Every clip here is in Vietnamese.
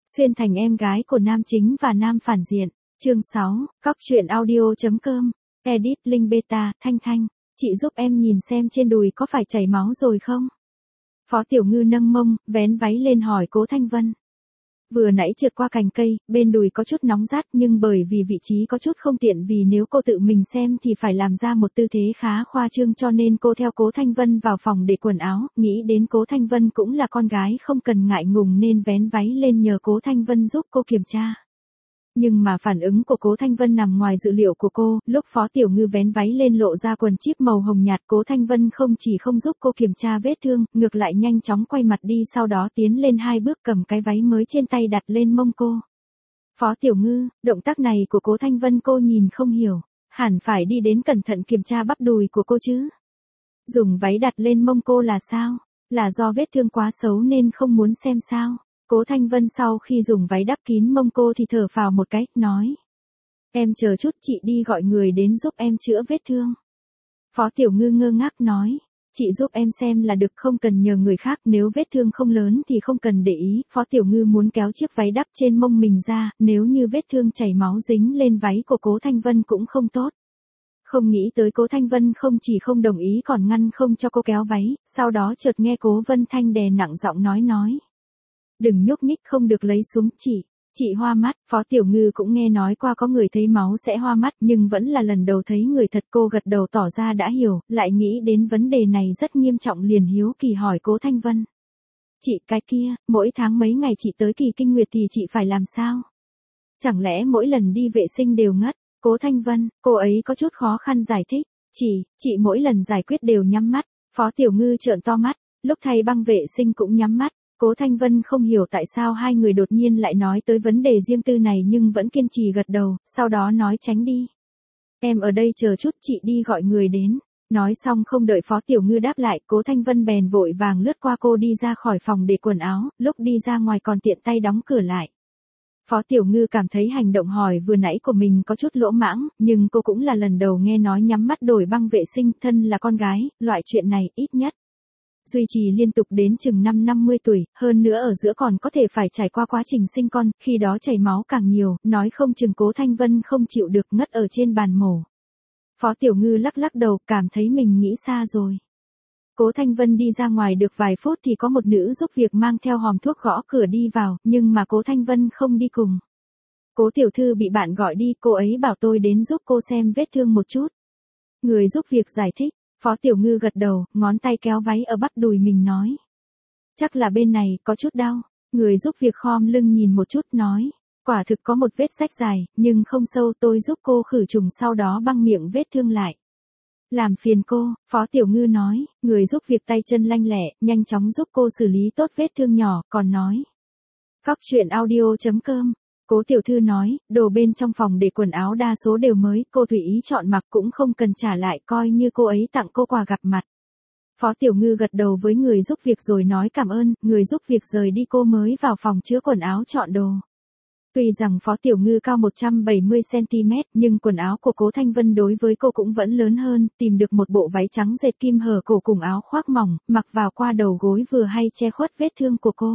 Xuyên thành em gái của nam chính và nam phản diện. Chương 6, Cóc truyện audio.com. Edit link beta. Thanh Thanh, chị giúp em nhìn xem trên đùi có phải chảy máu rồi không? Phó Tiểu Ngư nâng mông, vén váy lên hỏi Cố Thanh Vân. Vừa nãy trượt qua cành cây, bên đùi có chút nóng rát nhưng bởi vì vị trí có chút không tiện vì nếu cô tự mình xem thì phải làm ra một tư thế khá khoa trương cho nên cô theo Cố Thanh Vân vào phòng để quần áo, nghĩ đến Cố Thanh Vân cũng là con gái không cần ngại ngùng nên vén váy lên nhờ Cố Thanh Vân giúp cô kiểm tra. Nhưng mà phản ứng của Cố Thanh Vân nằm ngoài dự liệu của cô, lúc Phó Tiểu Ngư vén váy lên lộ ra quần chíp màu hồng nhạt, Cố Thanh Vân không chỉ không giúp cô kiểm tra vết thương, ngược lại nhanh chóng quay mặt đi sau đó tiến lên 2 bước cầm cái váy mới trên tay đặt lên mông cô. Phó Tiểu Ngư, động tác này của Cố Thanh Vân cô nhìn không hiểu, hẳn phải đi đến cẩn thận kiểm tra bắp đùi của cô chứ. Dùng váy đặt lên mông cô là sao? Là do vết thương quá xấu nên không muốn xem sao? Cố Thanh Vân sau khi dùng váy đắp kín mông cô thì thở phào một cái, nói. Em chờ chút chị đi gọi người đến giúp em chữa vết thương. Phó Tiểu Ngư ngơ ngác nói. Chị giúp em xem là được không cần nhờ người khác, nếu vết thương không lớn thì không cần để ý. Phó Tiểu Ngư muốn kéo chiếc váy đắp trên mông mình ra, nếu như vết thương chảy máu dính lên váy của Cố Thanh Vân cũng không tốt. Không nghĩ tới Cố Thanh Vân không chỉ không đồng ý còn ngăn không cho cô kéo váy, sau đó chợt nghe Cố Vân Thanh đè nặng giọng nói. Đừng nhúc nhích, không được lấy xuống chị hoa mắt. Phó Tiểu Ngư cũng nghe nói qua có người thấy máu sẽ hoa mắt nhưng vẫn là lần đầu thấy người thật, cô gật đầu tỏ ra đã hiểu, lại nghĩ đến vấn đề này rất nghiêm trọng liền hiếu kỳ hỏi Cố Thanh Vân. Chị, cái kia, mỗi tháng mấy ngày chị tới kỳ kinh nguyệt thì chị phải làm sao? Chẳng lẽ mỗi lần đi vệ sinh đều ngất? Cố Thanh Vân, cô ấy có chút khó khăn giải thích. Chị mỗi lần giải quyết đều nhắm mắt. Phó Tiểu Ngư trợn to mắt, lúc thay băng vệ sinh cũng nhắm mắt. Cố Thanh Vân không hiểu tại sao hai người đột nhiên lại nói tới vấn đề riêng tư này nhưng vẫn kiên trì gật đầu, sau đó nói tránh đi. Em ở đây chờ chút, chị đi gọi người đến. Nói xong không đợi Phó Tiểu Ngư đáp lại, Cố Thanh Vân bèn vội vàng lướt qua cô đi ra khỏi phòng để quần áo, lúc đi ra ngoài còn tiện tay đóng cửa lại. Phó Tiểu Ngư cảm thấy hành động hỏi vừa nãy của mình có chút lỗ mãng, nhưng cô cũng là lần đầu nghe nói nhắm mắt đổi băng vệ sinh, thân là con gái, loại chuyện này ít nhất duy trì liên tục đến chừng 50 tuổi, hơn nữa ở giữa còn có thể phải trải qua quá trình sinh con, khi đó chảy máu càng nhiều, nói không chừng Cố Thanh Vân không chịu được ngất ở trên bàn mổ. Phó Tiểu Ngư lắc lắc đầu, cảm thấy mình nghĩ xa rồi. Cố Thanh Vân đi ra ngoài được vài phút thì có một nữ giúp việc mang theo hòm thuốc gõ cửa đi vào, nhưng mà Cố Thanh Vân không đi cùng. Cố tiểu thư bị bạn gọi đi, cô ấy bảo tôi đến giúp cô xem vết thương một chút. Người giúp việc giải thích. Phó Tiểu Ngư gật đầu, ngón tay kéo váy ở bắp đùi mình nói. Chắc là bên này, có chút đau. Người giúp việc khom lưng nhìn một chút nói. Quả thực có một vết rách dài, nhưng không sâu, tôi giúp cô khử trùng sau đó băng miệng vết thương lại. Làm phiền cô, Phó Tiểu Ngư nói, người giúp việc tay chân lanh lẹ, nhanh chóng giúp cô xử lý tốt vết thương nhỏ, còn nói. Cóc truyện audio.com. Cố tiểu thư nói, đồ bên trong phòng để quần áo đa số đều mới, cô tùy ý chọn mặc cũng không cần trả lại, coi như cô ấy tặng cô quà gặp mặt. Phó Tiểu Ngư gật đầu với người giúp việc rồi nói cảm ơn, người giúp việc rời đi cô mới vào phòng chứa quần áo chọn đồ. Tuy rằng Phó Tiểu Ngư cao 170cm nhưng quần áo của Cố Thanh Vân đối với cô cũng vẫn lớn hơn, tìm được một bộ váy trắng dệt kim hở cổ cùng áo khoác mỏng, mặc vào qua đầu gối vừa hay che khuất vết thương của cô.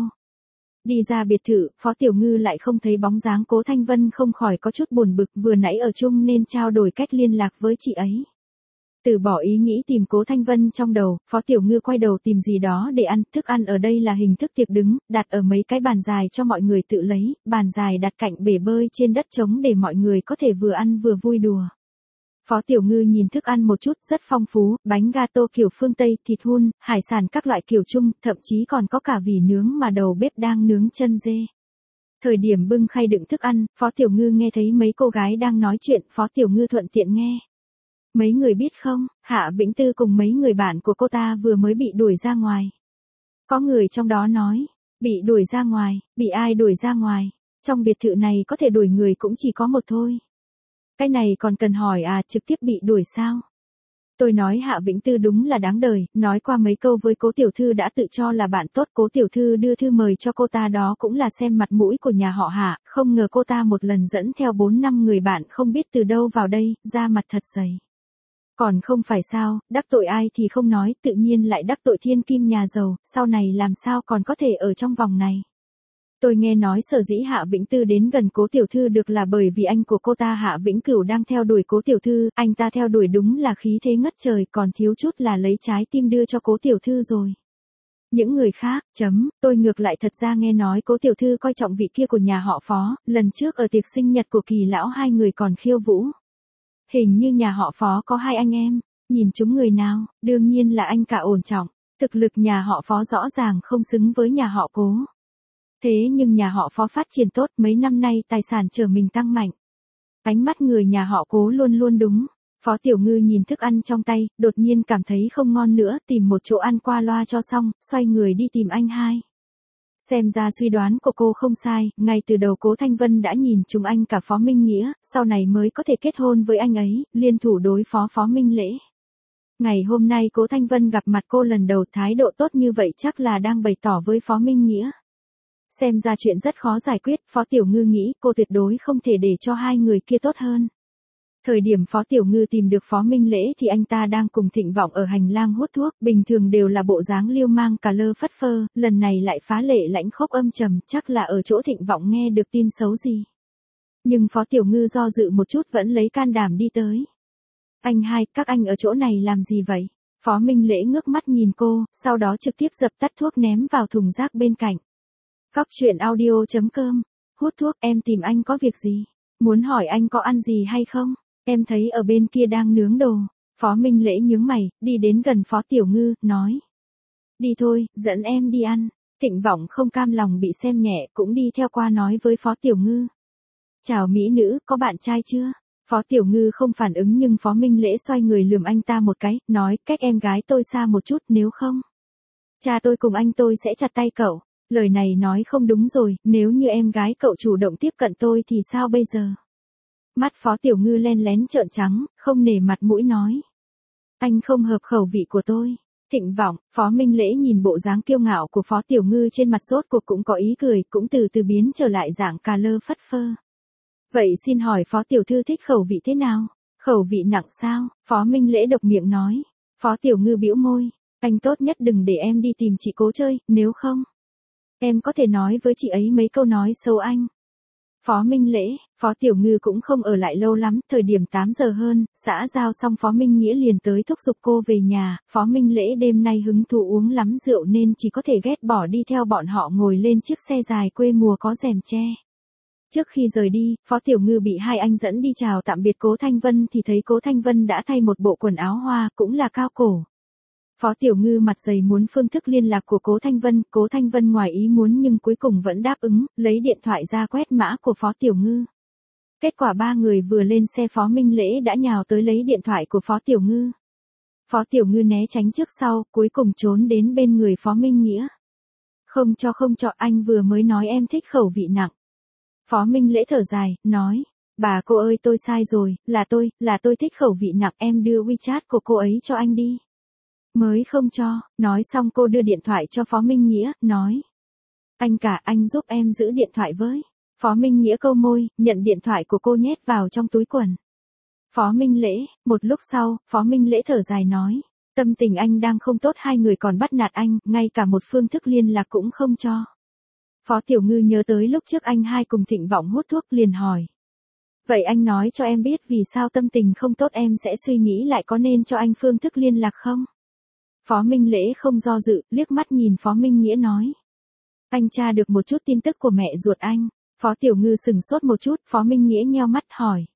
Đi ra biệt thự, Phó Tiểu Ngư lại không thấy bóng dáng Cố Thanh Vân không khỏi có chút buồn bực, vừa nãy ở chung nên trao đổi cách liên lạc với chị ấy. Từ bỏ ý nghĩ tìm Cố Thanh Vân trong đầu, Phó Tiểu Ngư quay đầu tìm gì đó để ăn, thức ăn ở đây là hình thức tiệc đứng, đặt ở mấy cái bàn dài cho mọi người tự lấy, bàn dài đặt cạnh bể bơi trên đất trống để mọi người có thể vừa ăn vừa vui đùa. Phó Tiểu Ngư nhìn thức ăn một chút, rất phong phú, bánh gato kiểu phương Tây, thịt hun, hải sản các loại kiểu Trung, thậm chí còn có cả vỉ nướng mà đầu bếp đang nướng chân dê. Thời điểm bưng khay đựng thức ăn, Phó Tiểu Ngư nghe thấy mấy cô gái đang nói chuyện, Phó Tiểu Ngư thuận tiện nghe. Mấy người biết không, Hạ Vĩnh Tư cùng mấy người bạn của cô ta vừa mới bị đuổi ra ngoài. Có người trong đó nói, bị đuổi ra ngoài, bị ai đuổi ra ngoài, trong biệt thự này có thể đuổi người cũng chỉ có một thôi. Cái này còn cần hỏi à, trực tiếp bị đuổi sao? Tôi nói Hạ Vĩnh Tư đúng là đáng đời, nói qua mấy câu với Cố tiểu thư đã tự cho là bạn tốt, Cố tiểu thư đưa thư mời cho cô ta đó cũng là xem mặt mũi của nhà họ Hạ, không ngờ cô ta một lần dẫn theo 4-5 người bạn không biết từ đâu vào đây, ra mặt thật dày. Còn không phải sao, đắc tội ai thì không nói, tự nhiên lại đắc tội thiên kim nhà giàu, sau này làm sao còn có thể ở trong vòng này. Tôi nghe nói sở dĩ Hạ Vĩnh Tư đến gần Cố tiểu thư được là bởi vì anh của cô ta Hạ Vĩnh Cửu đang theo đuổi Cố tiểu thư, anh ta theo đuổi đúng là khí thế ngất trời, còn thiếu chút là lấy trái tim đưa cho Cố tiểu thư rồi. Những người khác, tôi ngược lại thật ra nghe nói Cố tiểu thư coi trọng vị kia của nhà họ Phó, lần trước ở tiệc sinh nhật của Kỳ lão hai người còn khiêu vũ. Hình như nhà họ Phó có hai anh em, nhìn chúng người nào, đương nhiên là anh cả Ổn Trọng, thực lực nhà họ Phó rõ ràng không xứng với nhà họ Cố. Thế nhưng nhà họ Phó phát triển tốt, mấy năm nay tài sản trở mình tăng mạnh. Ánh mắt người nhà họ Cố luôn luôn đúng. Phó Tiểu Ngư nhìn thức ăn trong tay, đột nhiên cảm thấy không ngon nữa, tìm một chỗ ăn qua loa cho xong, xoay người đi tìm anh hai. Xem ra suy đoán của cô không sai, ngay từ đầu Cố Thanh Vân đã nhìn chúng anh cả Phó Minh Nghĩa, sau này mới có thể kết hôn với anh ấy, liên thủ đối phó Phó Minh Lễ. Ngày hôm nay Cố Thanh Vân gặp mặt cô lần đầu, thái độ tốt như vậy chắc là đang bày tỏ với Phó Minh Nghĩa. Xem ra chuyện rất khó giải quyết, Phó Tiểu Ngư nghĩ cô tuyệt đối không thể để cho hai người kia tốt hơn. Thời điểm Phó Tiểu Ngư tìm được Phó Minh Lễ thì anh ta đang cùng Thịnh Vọng ở hành lang hút thuốc, bình thường đều là bộ dáng liêu mang cà lơ phất phơ, lần này lại phá lệ lãnh khốc âm trầm, chắc là ở chỗ Thịnh Vọng nghe được tin xấu gì. Nhưng Phó Tiểu Ngư do dự một chút vẫn lấy can đảm đi tới. Anh hai, các anh ở chỗ này làm gì vậy? Phó Minh Lễ ngước mắt nhìn cô, sau đó trực tiếp dập tắt thuốc ném vào thùng rác bên cạnh. Cóc truyện audio.com, hút thuốc, em tìm anh có việc gì? Muốn hỏi anh có ăn gì hay không? Em thấy ở bên kia đang nướng đồ. Phó Minh Lễ nhướng mày, đi đến gần Phó Tiểu Ngư, nói. Đi thôi, dẫn em đi ăn. Thịnh Vọng không cam lòng bị xem nhẹ, cũng đi theo qua nói với Phó Tiểu Ngư. Chào mỹ nữ, có bạn trai chưa? Phó Tiểu Ngư không phản ứng nhưng Phó Minh Lễ xoay người lườm anh ta một cái, nói, cách em gái tôi xa một chút, nếu không. Cha tôi cùng anh tôi sẽ chặt tay cậu. Lời này nói không đúng rồi, nếu như em gái cậu chủ động tiếp cận tôi thì sao bây giờ? Mắt Phó Tiểu Ngư len lén trợn trắng, không nể mặt mũi nói. Anh không hợp khẩu vị của tôi. Thịnh Vọng, Phó Minh Lễ nhìn bộ dáng kiêu ngạo của Phó Tiểu Ngư trên mặt rốt cuộc cũng có ý cười, cũng từ từ biến trở lại dạng cà lơ phất phơ. Vậy xin hỏi Phó Tiểu Thư thích khẩu vị thế nào? Khẩu vị nặng sao? Phó Minh Lễ độc miệng nói. Phó Tiểu Ngư bĩu môi. Anh tốt nhất đừng để em đi tìm chị Cố chơi, nếu không. Em có thể nói với chị ấy mấy câu nói xấu anh. Phó Minh Lễ, Phó Tiểu Ngư cũng không ở lại lâu lắm, thời điểm 8 giờ hơn, xã giao xong Phó Minh Nghĩa liền tới thúc giục cô về nhà, Phó Minh Lễ đêm nay hứng thú uống lắm rượu nên chỉ có thể ghét bỏ đi theo bọn họ ngồi lên chiếc xe dài quê mùa có rèm che. Trước khi rời đi, Phó Tiểu Ngư bị hai anh dẫn đi chào tạm biệt Cố Thanh Vân thì thấy Cố Thanh Vân đã thay một bộ quần áo hoa, cũng là cao cổ. Phó Tiểu Ngư mặt dày muốn phương thức liên lạc của Cố Thanh Vân ngoài ý muốn nhưng cuối cùng vẫn đáp ứng, lấy điện thoại ra quét mã của Phó Tiểu Ngư. Kết quả ba người vừa lên xe Phó Minh Lễ đã nhào tới lấy điện thoại của Phó Tiểu Ngư. Phó Tiểu Ngư né tránh trước sau, cuối cùng trốn đến bên người Phó Minh Nghĩa. Không cho, anh vừa mới nói em thích khẩu vị nặng. Phó Minh Lễ thở dài, nói, bà cô ơi tôi sai rồi, là tôi thích khẩu vị nặng, em đưa WeChat của cô ấy cho anh đi. Mới không cho, nói xong cô đưa điện thoại cho Phó Minh Nghĩa, nói. Anh cả, anh giúp em giữ điện thoại với. Phó Minh Nghĩa câu môi, nhận điện thoại của cô nhét vào trong túi quần. Phó Minh Lễ, một lúc sau, Phó Minh Lễ thở dài nói. Tâm tình anh đang không tốt, hai người còn bắt nạt anh, ngay cả một phương thức liên lạc cũng không cho. Phó Tiểu Ngư nhớ tới lúc trước anh hai cùng Thịnh Vọng hút thuốc liền hỏi. Vậy anh nói cho em biết vì sao tâm tình không tốt, em sẽ suy nghĩ lại có nên cho anh phương thức liên lạc không? Phó Minh Lễ không do dự, liếc mắt nhìn Phó Minh Nghĩa nói. Anh tra được một chút tin tức của mẹ ruột anh. Phó Tiểu Ngư sừng sốt một chút, Phó Minh Nghĩa nheo mắt hỏi.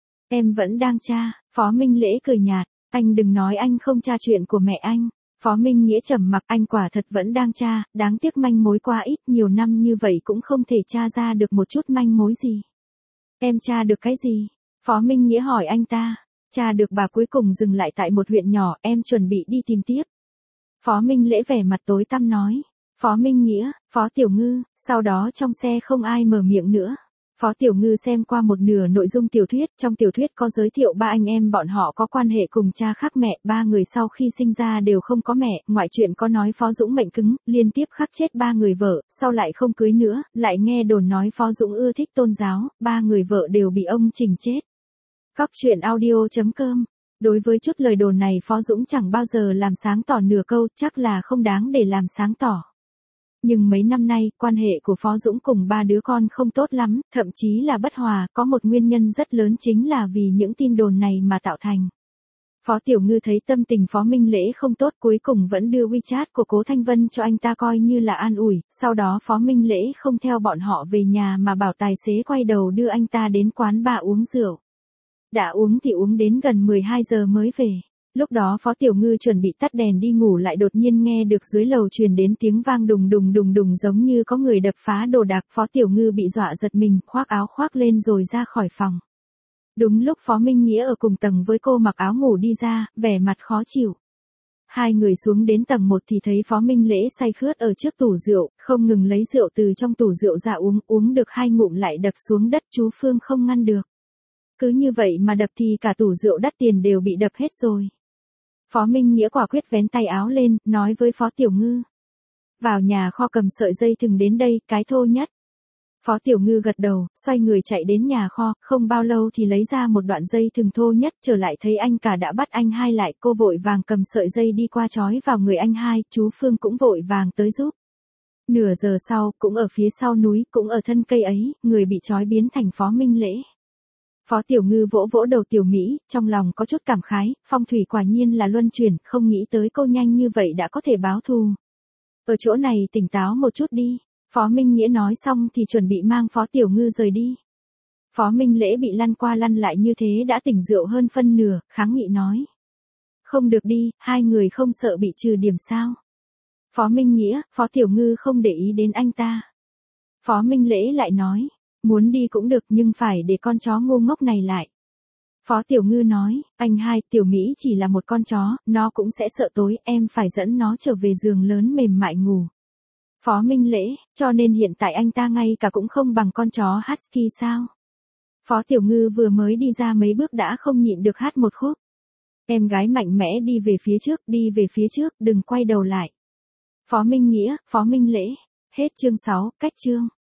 Em vẫn đang tra, Phó Minh Lễ cười nhạt, anh đừng nói anh không tra chuyện của mẹ anh. Phó Minh Nghĩa trầm mặc, anh quả thật vẫn đang tra, đáng tiếc manh mối quá ít, nhiều năm như vậy cũng không thể tra ra được một chút manh mối gì. Em tra được cái gì? Phó Minh Nghĩa hỏi anh ta. Tra được bà cuối cùng dừng lại tại một huyện nhỏ, em chuẩn bị đi tìm tiếp. Phó Minh Lễ vẻ mặt tối tăm nói. Phó Minh Nghĩa, Phó Tiểu Ngư, sau đó trong xe không ai mở miệng nữa. Phó Tiểu Ngư xem qua một nửa nội dung tiểu thuyết, trong tiểu thuyết có giới thiệu ba anh em bọn họ có quan hệ cùng cha khác mẹ, ba người sau khi sinh ra đều không có mẹ, ngoại truyện có nói Phó Dũng mệnh cứng, liên tiếp khắc chết ba người vợ, sau lại không cưới nữa, lại nghe đồn nói Phó Dũng ưa thích tôn giáo, ba người vợ đều bị ông Trình chết. Cóc truyện audio.com. Đối với chút lời đồn này Phó Dũng chẳng bao giờ làm sáng tỏ nửa câu, chắc là không đáng để làm sáng tỏ. Nhưng mấy năm nay, quan hệ của Phó Dũng cùng ba đứa con không tốt lắm, thậm chí là bất hòa, có một nguyên nhân rất lớn chính là vì những tin đồn này mà tạo thành. Phó Tiểu Ngư thấy tâm tình Phó Minh Lễ không tốt, cuối cùng vẫn đưa WeChat của Cố Thanh Vân cho anh ta coi như là an ủi, sau đó Phó Minh Lễ không theo bọn họ về nhà mà bảo tài xế quay đầu đưa anh ta đến quán bar uống rượu. Đã uống thì uống đến gần 12 giờ mới về. Lúc đó Phó Tiểu Ngư chuẩn bị tắt đèn đi ngủ lại đột nhiên nghe được dưới lầu truyền đến tiếng vang đùng đùng đùng đùng giống như có người đập phá đồ đạc. Phó Tiểu Ngư bị dọa giật mình, khoác áo khoác lên rồi ra khỏi phòng. Đúng lúc Phó Minh Nghĩa ở cùng tầng với cô mặc áo ngủ đi ra, vẻ mặt khó chịu. Hai người xuống đến tầng 1 thì thấy Phó Minh Lễ say khướt ở trước tủ rượu, không ngừng lấy rượu từ trong tủ rượu ra uống được 2 ngụm lại đập xuống đất, chú Phương không ngăn được. Cứ như vậy mà đập thì cả tủ rượu đắt tiền đều bị đập hết rồi. Phó Minh Nghĩa quả quyết vén tay áo lên, nói với Phó Tiểu Ngư. Vào nhà kho cầm sợi dây thừng đến đây, cái thô nhất. Phó Tiểu Ngư gật đầu, xoay người chạy đến nhà kho, không bao lâu thì lấy ra một đoạn dây thừng thô nhất, trở lại thấy anh cả đã bắt anh hai lại, cô vội vàng cầm sợi dây đi qua trói vào người anh hai, chú Phương cũng vội vàng tới giúp. Nửa giờ sau, cũng ở phía sau núi, cũng ở thân cây ấy, người bị trói biến thành Phó Minh Lễ. Phó Tiểu Ngư vỗ vỗ đầu Tiểu Mỹ, trong lòng có chút cảm khái, phong thủy quả nhiên là luân chuyển, không nghĩ tới cô nhanh như vậy đã có thể báo thù. Ở chỗ này tỉnh táo một chút đi. Phó Minh Nghĩa nói xong thì chuẩn bị mang Phó Tiểu Ngư rời đi. Phó Minh Lễ bị lăn qua lăn lại như thế đã tỉnh rượu hơn phân nửa, kháng nghị nói. Không được đi, hai người không sợ bị trừ điểm sao. Phó Minh Nghĩa, Phó Tiểu Ngư không để ý đến anh ta. Phó Minh Lễ lại nói, muốn đi cũng được nhưng phải để con chó ngu ngốc này lại. Phó Tiểu Ngư nói, anh hai, Tiểu Mỹ chỉ là một con chó, nó cũng sẽ sợ tối, em phải dẫn nó trở về giường lớn mềm mại ngủ. Phó Minh Lễ, cho nên hiện tại anh ta ngay cả cũng không bằng con chó Husky sao? Phó Tiểu Ngư vừa mới đi ra mấy bước đã không nhịn được hát một khúc. Em gái mạnh mẽ đi về phía trước, đừng quay đầu lại. Phó Minh Nghĩa, Phó Minh Lễ. Hết chương 6, cách chương.